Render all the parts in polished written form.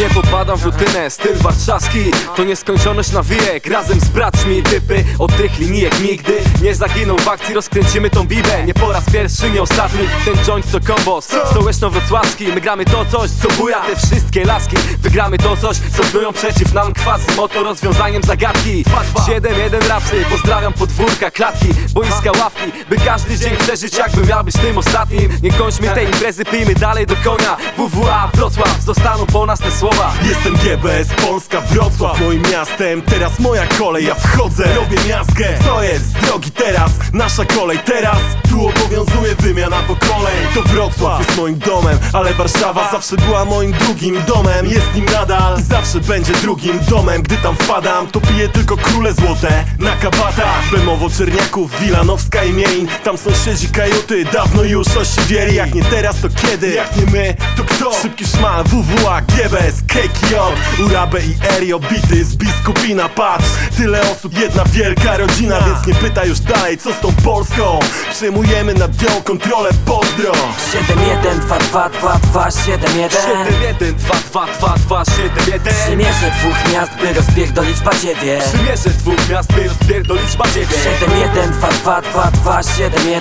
Nie popadam w rutynę, styl warszawski to nieskończoność na wiek. Razem z braćmi typy od tych linijek nigdy nie zaginą w akcji, rozkręcimy tą bibę. Nie po raz pierwszy, nie ostatni, ten joint to kombos stołeczno-wrocławski. My gramy to coś, co buja te wszystkie laski. Wygramy to coś, co gnują przeciw nam kwasy. Moto rozwiązaniem zagadki 7-1 rapsy, pozdrawiam podwórka, klatki, boiska, ławki, by każdy dzień przeżyć jakby miał być tym ostatnim. Nie kończmy tej imprezy, pijmy dalej do konia. WWA Wrocław, zostaną po nas te słowa. Jestem GBS, Polska, Wrocław moim miastem, teraz moja kolej, ja wchodzę, robię miazgę. Co jest z drogi teraz? Nasza kolej teraz. Tu obowiązuje wymiana pokoleń. To Wrocław jest moim domem, ale Warszawa zawsze była moim drugim domem. Jest nim nadal i zawsze będzie drugim domem. Gdy tam wpadam, to piję tylko króle złote na kabatach. Bemowo, Czerniaków, Wilanowska i Mielin. Tam sąsiedzi kajuty dawno już osiwieli. Jak nie teraz, to kiedy? Jak nie my, to kto? Szybki szmal, WWA, GBS, KKO, Urabe i Erio, bity z Biskupina. Patrz, tyle osób, jedna wielka rodzina. Więc nie pytaj już dalej, co z tą Polską. Przejmujemy nad nią kontrolę, pozdro. 7-1, 2-2-2-2, 7-1 7-2-2-2-2-7-1 Przymierze dwóch miast, by rozpierdolić badziewie. Przymierze dwóch miast, by rozpierdolić badziewie. 7-1, 2-2-2-2, 7-1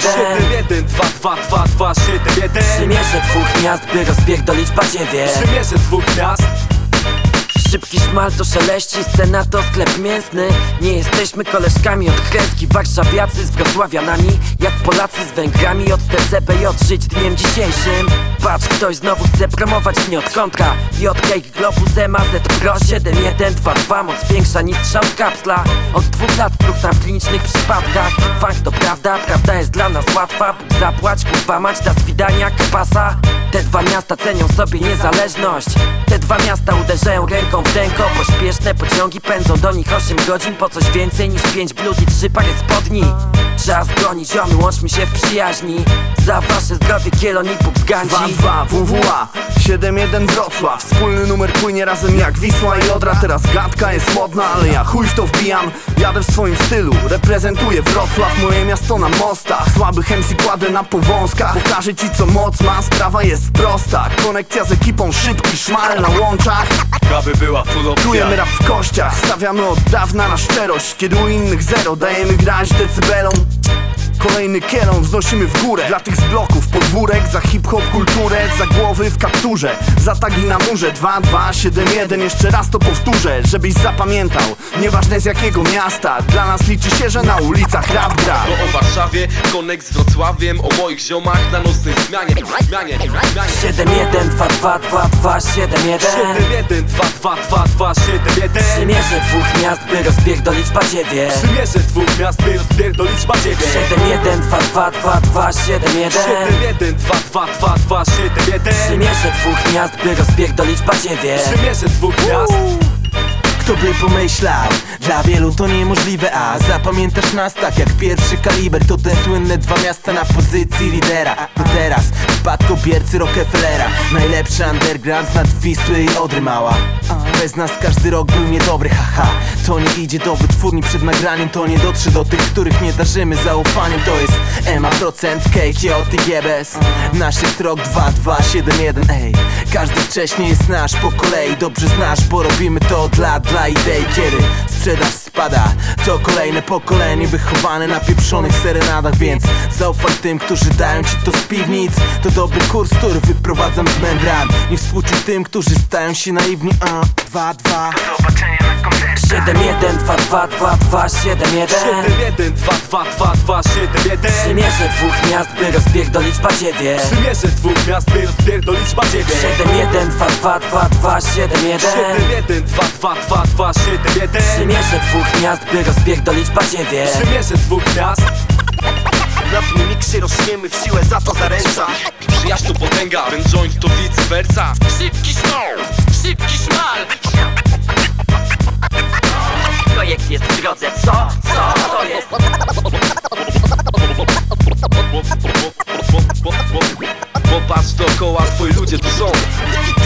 7-1-2-2-2-2-7-1 Przymierze dwóch miast, by rozpierdolić badziewie. Przymierze dwóch miast. Szybki szmal to szeleści, scena to sklep mięsny. Nie jesteśmy koleżkami od kreski, warszawiacy z wrocławianami, jak Polacy z Węgrami. Od TCB odżyć dniem dzisiejszym. Patrz, ktoś znowu chce promować mnie od kontra. J-Cake, Globus, MAZ Pro 7-1-2-2, moc większa niż strzał z kapsla. Od 2 lat próchna w klinicznych przypadkach. Fakt to prawda, prawda jest dla nas łatwa. Bóg zapłać, kurwa mać, da swidania, kapasa. Te dwa miasta cenią sobie niezależność. Te dwa miasta uderzają ręką w ręko. Pośpieszne pociągi pędzą do nich 8 godzin. Po coś więcej niż 5 blut i 3 pary spodni. Czas gonić, ziomy, łączmy się w przyjaźni. Za wasze zdrowie kielon i pół z gandzi. 2-2 WWA, 7-1 Wrocław. Wspólny numer płynie razem jak Wisła i Odra. Teraz gadka jest modna, ale ja chuj w to wbijam. Jadę w swoim stylu, reprezentuję Wrocław. Moje miasto na mostach, słabych MC kładę na powązkach. Pokażę ci co moc ma, sprawa jest prosta. Konekcja z ekipą, szybki szmal na łączach. Aby była full opcja. Czujemy rap w kościach, stawiamy od dawna na szczerość. Kiedy u innych zero, dajemy grać decybelom. Kolejny kielon wznosimy w górę. Dla tych z bloków podwórek, za hip-hop kulturę. Za głowy w kapturze, za tagi na murze. 2-2-7-1, jeszcze raz to powtórzę, żebyś zapamiętał, nieważne z jakiego miasta. Dla nas liczy się, że na ulicach rap gra. Bo o Warszawie, konek z Wrocławiem, o moich ziomach na nocnej zmianie. 7-1, 2-2-2-2, 7-1 7-1-2-2-2-2-7-1 Przymierze dwóch miast, by rozpierdolić badziewie. Przymierze dwóch miast, by rozpierdolić badziewie. 7-1, 2-2-2-2, 7-1 7-1-2-2-2-2-7-1 Przymierze dwóch miast, by rozpierdolić badziewie. Przymierze dwóch miast. Kto by pomyślał? Dla wielu to niemożliwe, a zapamiętasz nas tak jak pierwszy kaliber. To te słynne dwa miasta na pozycji lidera. To teraz w spadkobiercy Rockefellera. Najlepszy underground nad Wisły i Odry mała. Bez nas każdy rok był niedobry, haha. To nie idzie do wytwórni przed nagraniem. To nie dotrze do tych, których nie darzymy zaufaniem. To jest MA%, KKO, GBS. Naszych rok 2-2-7-1, ej. Każdy wcześniej jest nasz po kolei. Dobrze znasz, bo robimy to dla idei. Kiedy sprzedaż spada, to kolejne pokolenie wychowane na pieprzonych serenadach. Więc zaufaj tym, którzy dają ci to z piwnic. To dobry kurs, który wyprowadzam z membran. Nie współczuj tym, którzy stają się naiwni. 2-2 do zobaczenia na koncertach. 7-1, 2-2-2-2, 7-1 7-1-2-2-2-2-7-1 Przymierze dwóch miast, by rozpierdolić badziewie. Przymierze dwóch miast, by rozpierdolić badziewie. 7-1, 2-2-2-2, 7-1 7-1-2-2-2-2-7-1 Przymierze dwóch miast, by rozpierdolić badziewie. Przymierze dwóch miast. Na tym miksie rośniemy w siłę, za to zaręczam. Przyjaźń to potęga, ten joint to vice versa. Szybki szmal Projekt jest w drodze, co? Co jest? Popatrz dookoła, twoi ludzie tu są.